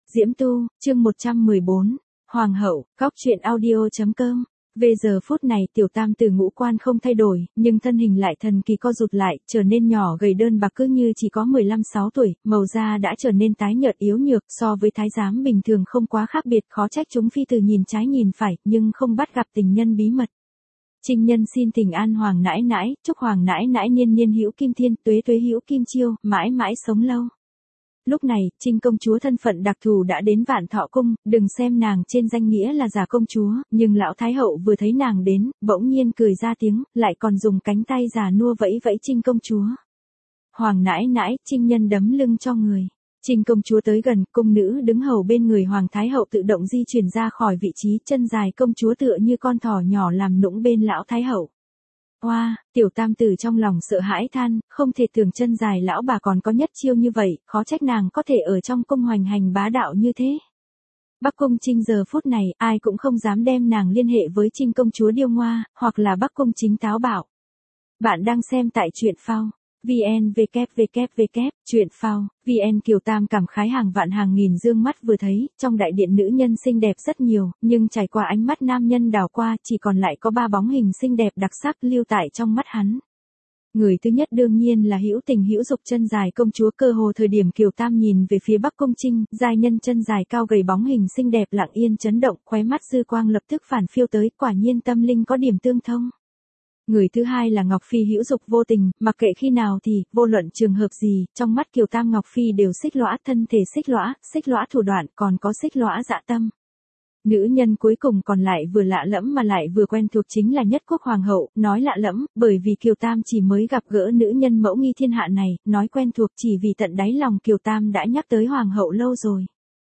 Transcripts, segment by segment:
Diễm Tu, chương 114, Hoàng hậu, góc truyện audio.com. Về giờ phút này tiểu tam tử ngũ quan không thay đổi, nhưng thân hình lại thần kỳ co rụt lại, trở nên nhỏ gầy đơn bạc cứ như chỉ có 15-6 tuổi, màu da đã trở nên tái nhợt yếu nhược, so với thái giám bình thường không quá khác biệt, khó trách chúng phi tử nhìn trái nhìn phải, nhưng không bắt gặp tình nhân bí mật. Trinh nhân xin thỉnh an hoàng nãi nãi, chúc hoàng nãi nãi niên niên hữu kim thiên, tuế tuế hữu kim chiêu, mãi mãi sống lâu. Lúc này, Trinh công chúa thân phận đặc thù đã đến Vạn Thọ cung, đừng xem nàng trên danh nghĩa là giả công chúa, nhưng lão thái hậu vừa thấy nàng đến, bỗng nhiên cười ra tiếng, lại còn dùng cánh tay già nua vẫy vẫy Trinh công chúa. Hoàng nãi nãi, Trinh nhân đấm lưng cho người. Trinh công chúa tới gần, cung nữ đứng hầu bên người hoàng thái hậu tự động di chuyển ra khỏi vị trí, chân dài công chúa tựa như con thỏ nhỏ làm nũng bên lão thái hậu. Oa, tiểu tam tử trong lòng sợ hãi than, không thể tưởng chân dài lão bà còn có nhất chiêu như vậy, khó trách nàng có thể ở trong cung hoành hành bá đạo như thế. Bắc cung Trinh giờ phút này, ai cũng không dám đem nàng liên hệ với Trinh công chúa điêu ngoa, hoặc là Bắc cung Chính táo bạo. Bạn đang xem tại truyện phao. VN www. Truyện phao, VN Kiều Tam cảm khái hàng vạn hàng nghìn dương mắt vừa thấy, trong đại điện nữ nhân xinh đẹp rất nhiều, nhưng trải qua ánh mắt nam nhân đảo qua, chỉ còn lại có 3 bóng hình xinh đẹp đặc sắc lưu tại trong mắt hắn. Người thứ nhất đương nhiên là hữu tình hữu dục chân dài công chúa, cơ hồ thời điểm Kiều Tam nhìn về phía Bắc cung Trinh, giai nhân chân dài cao gầy bóng hình xinh đẹp lặng yên chấn động, khóe mắt dư quang lập tức phản phiêu tới, quả nhiên tâm linh có điểm tương thông. Người thứ hai là Ngọc Phi hữu dục vô tình, mặc kệ khi nào thì, vô luận trường hợp gì, trong mắt Kiều Tam Ngọc Phi đều xích lõa thân thể xích lõa thủ đoạn, còn có xích lõa dạ tâm. Nữ nhân cuối cùng còn lại vừa lạ lẫm mà lại vừa quen thuộc chính là Nhất Quốc Hoàng hậu, nói lạ lẫm, bởi vì Kiều Tam chỉ mới gặp gỡ nữ nhân mẫu nghi thiên hạ này, nói quen thuộc chỉ vì tận đáy lòng Kiều Tam đã nhắc tới Hoàng hậu lâu rồi.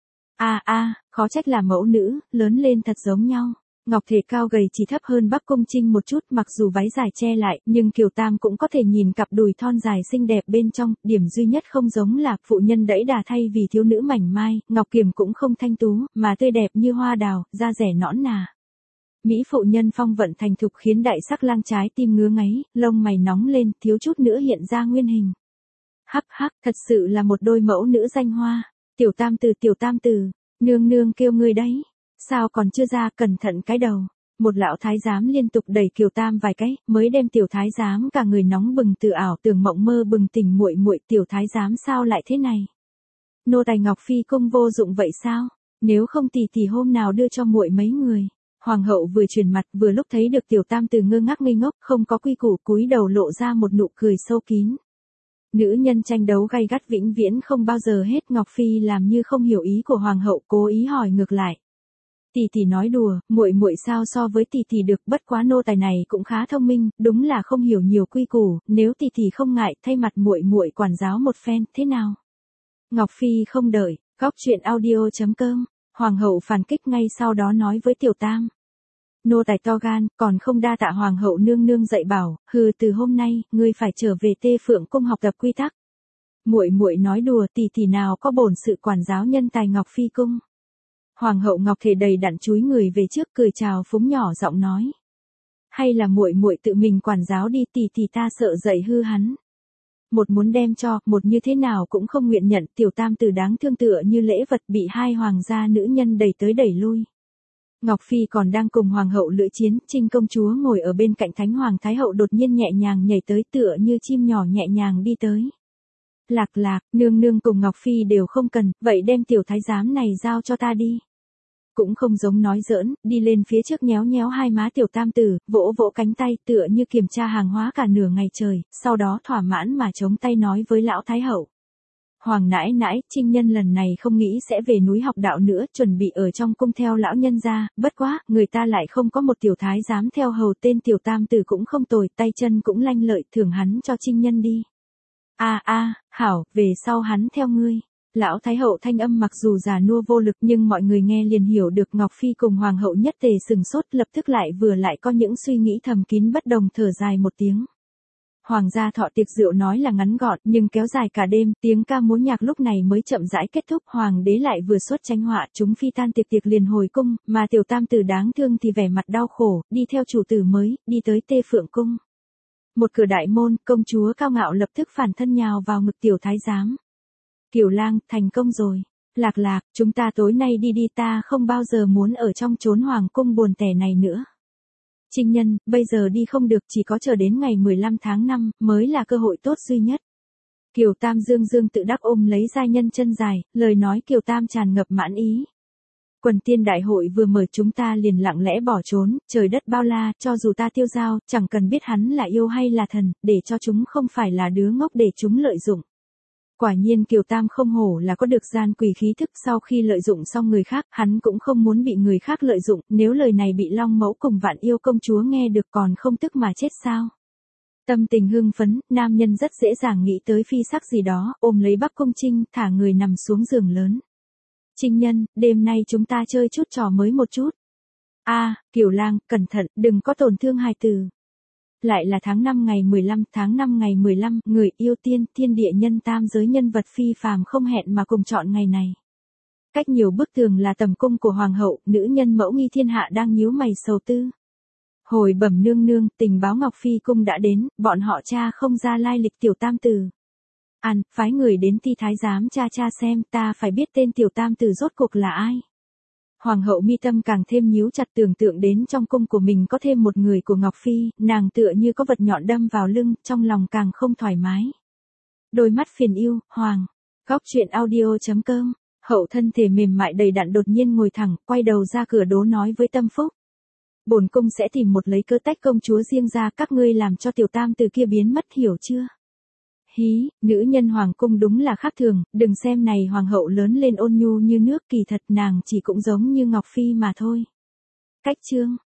Khó trách là mẫu nữ, lớn lên thật giống nhau. Ngọc thể cao gầy chỉ thấp hơn Bắc cung Trinh một chút, mặc dù váy dài che lại, nhưng Kiều Tam cũng có thể nhìn cặp đùi thon dài xinh đẹp bên trong, điểm duy nhất không giống là phụ nhân đẫy đà thay vì thiếu nữ mảnh mai, Ngọc Kiềm cũng không thanh tú, mà tươi đẹp như hoa đào, da rẻ nõn nà. Mỹ phụ nhân phong vận thành thục khiến đại sắc lang trái tim ngứa ngáy, lông mày nóng lên, thiếu chút nữa hiện ra nguyên hình. Hắc, thật sự là một đôi mẫu nữ danh hoa. Tiểu tam tử, nương nương kêu ngươi đấy. Sao còn chưa ra, cẩn thận cái đầu. Một lão thái giám liên tục đẩy Kiều Tam vài cái, mới đem tiểu thái giám cả người nóng bừng từ ảo tưởng mộng mơ bừng tỉnh muội, tiểu thái giám sao lại thế này? Nô tài Ngọc Phi cung vô dụng vậy sao? Nếu không thì hôm nào đưa cho muội mấy người. Hoàng hậu vừa chuyển mặt vừa lúc thấy được tiểu tam từ ngơ ngác ngây ngốc, không có quy củ, cúi đầu lộ ra một nụ cười sâu kín. Nữ nhân tranh đấu gay gắt vĩnh viễn không bao giờ hết, Ngọc Phi làm như không hiểu ý của hoàng hậu, cố ý hỏi ngược lại. Tỷ nói đùa, muội sao so với tỷ được, bất quá nô tài này cũng khá thông minh, đúng là không hiểu nhiều quy củ, nếu tỷ không ngại thay mặt muội quản giáo một phen, thế nào? Ngọc Phi không đợi, góc truyện audio.com, hoàng hậu phản kích ngay sau đó nói với tiểu tam. Nô tài to gan, còn không đa tạ hoàng hậu nương nương dạy bảo, từ hôm nay, ngươi phải trở về Tê Phượng cung học tập quy tắc. Muội nói đùa, tỷ nào có bổn sự quản giáo nhân tài Ngọc Phi cung. Hoàng hậu Ngọc thể đầy đặn chúi người về trước cười chào phúng nhỏ giọng nói. Hay là muội tự mình quản giáo đi, tỷ ta sợ dạy hư hắn. Một muốn đem cho, một như thế nào cũng không nguyện nhận, tiểu tam tử đáng thương tựa như lễ vật bị hai hoàng gia nữ nhân đẩy tới đẩy lui. Ngọc Phi còn đang cùng hoàng hậu lưỡi chiến, Trinh công chúa ngồi ở bên cạnh Thánh Hoàng Thái hậu đột nhiên nhẹ nhàng nhảy tới tựa như chim nhỏ nhẹ nhàng đi tới. Lạc, nương cùng Ngọc Phi đều không cần, vậy đem tiểu thái giám này giao cho ta đi. Cũng không giống nói giỡn, đi lên phía trước nhéo hai má tiểu tam tử, vỗ cánh tay tựa như kiểm tra hàng hóa cả nửa ngày trời, sau đó thỏa mãn mà chống tay nói với lão thái hậu. Hoàng nãi nãi, Trinh nhân lần này không nghĩ sẽ về núi học đạo nữa, chuẩn bị ở trong cung theo lão nhân ra, bất quá, người ta lại không có một tiểu thái dám theo hầu, tên tiểu tam tử cũng không tồi, tay chân cũng lanh lợi, thưởng hắn cho Trinh nhân đi. Hảo, về sau hắn theo ngươi. Lão thái hậu thanh âm mặc dù già nua vô lực nhưng mọi người nghe liền hiểu được, Ngọc Phi cùng hoàng hậu nhất tề sừng sốt, lập tức lại có những suy nghĩ thầm kín bất đồng, thở dài một tiếng. Hoàng gia thọ tiệc rượu nói là ngắn gọn nhưng kéo dài cả đêm, tiếng ca múa nhạc lúc này mới chậm rãi kết thúc, hoàng đế lại vừa xuất tranh họa, chúng phi tan tiệc liền hồi cung, mà tiểu tam tử đáng thương thì vẻ mặt đau khổ, đi theo chủ tử mới, đi tới Tê Phượng cung. Một cửa đại môn, công chúa cao ngạo lập tức phản thân nhào vào ngực tiểu thái giám. Kiều lang, thành công rồi. Lạc Lạc, chúng ta tối nay đi đi, ta không bao giờ muốn ở trong chốn hoàng cung buồn tẻ này nữa. Trinh Nhân, bây giờ đi không được, chỉ có chờ đến ngày 15 tháng 5 mới là cơ hội tốt duy nhất. Kiều Tam dương dương tự đắc ôm lấy giai nhân chân dài, lời nói Kiều Tam tràn ngập mãn ý. Quần tiên đại hội vừa mở chúng ta liền lặng lẽ bỏ trốn, trời đất bao la, cho dù ta tiêu dao, chẳng cần biết hắn là yêu hay là thần, để cho chúng không phải là đứa ngốc để chúng lợi dụng. Quả nhiên Kiều Tam không hổ là có được gian quỷ khí thức, sau khi lợi dụng xong người khác, hắn cũng không muốn bị người khác lợi dụng, nếu lời này bị Long Mẫu cùng Vạn Yêu công chúa nghe được còn không tức mà chết sao. Tâm tình hưng phấn, nam nhân rất dễ dàng nghĩ tới phi sắc gì đó, ôm lấy Bắc Cung Trinh, thả người nằm xuống giường lớn. Trinh Nhân, đêm nay chúng ta chơi chút trò mới một chút. Kiều Lang, cẩn thận, đừng có tổn thương hài tử. Lại là tháng 5 ngày 15, tháng 5 ngày 15, người yêu tiên, thiên địa nhân tam giới nhân vật phi phàm không hẹn mà cùng chọn ngày này. Cách nhiều bức tường là tầm cung của hoàng hậu, nữ nhân mẫu nghi thiên hạ đang nhíu mày sầu tư. Hồi bẩm nương nương, tình báo Ngọc Phi cung đã đến, bọn họ tra không ra lai lịch tiểu tam tử. Phái người đến Ti thái giám tra xem, ta phải biết tên tiểu tam tử rốt cuộc là ai. Hoàng hậu mi tâm càng thêm nhíu chặt, tưởng tượng đến trong cung của mình có thêm một người của Ngọc Phi, nàng tựa như có vật nhọn đâm vào lưng, trong lòng càng không thoải mái. Đôi mắt phiền yêu, Hoàng. Góc truyện audio.com. Hậu thân thể mềm mại đầy đặn đột nhiên ngồi thẳng, quay đầu ra cửa đố nói với Tâm Phúc. Bổn cung sẽ tìm một lấy cớ tách công chúa riêng ra, các ngươi làm cho tiểu tam từ kia biến mất, hiểu chưa? Hí, nữ nhân hoàng cung đúng là khác thường, đừng xem này hoàng hậu lớn lên ôn nhu như nước, kỳ thật nàng chỉ cũng giống như Ngọc Phi mà thôi. Cách chương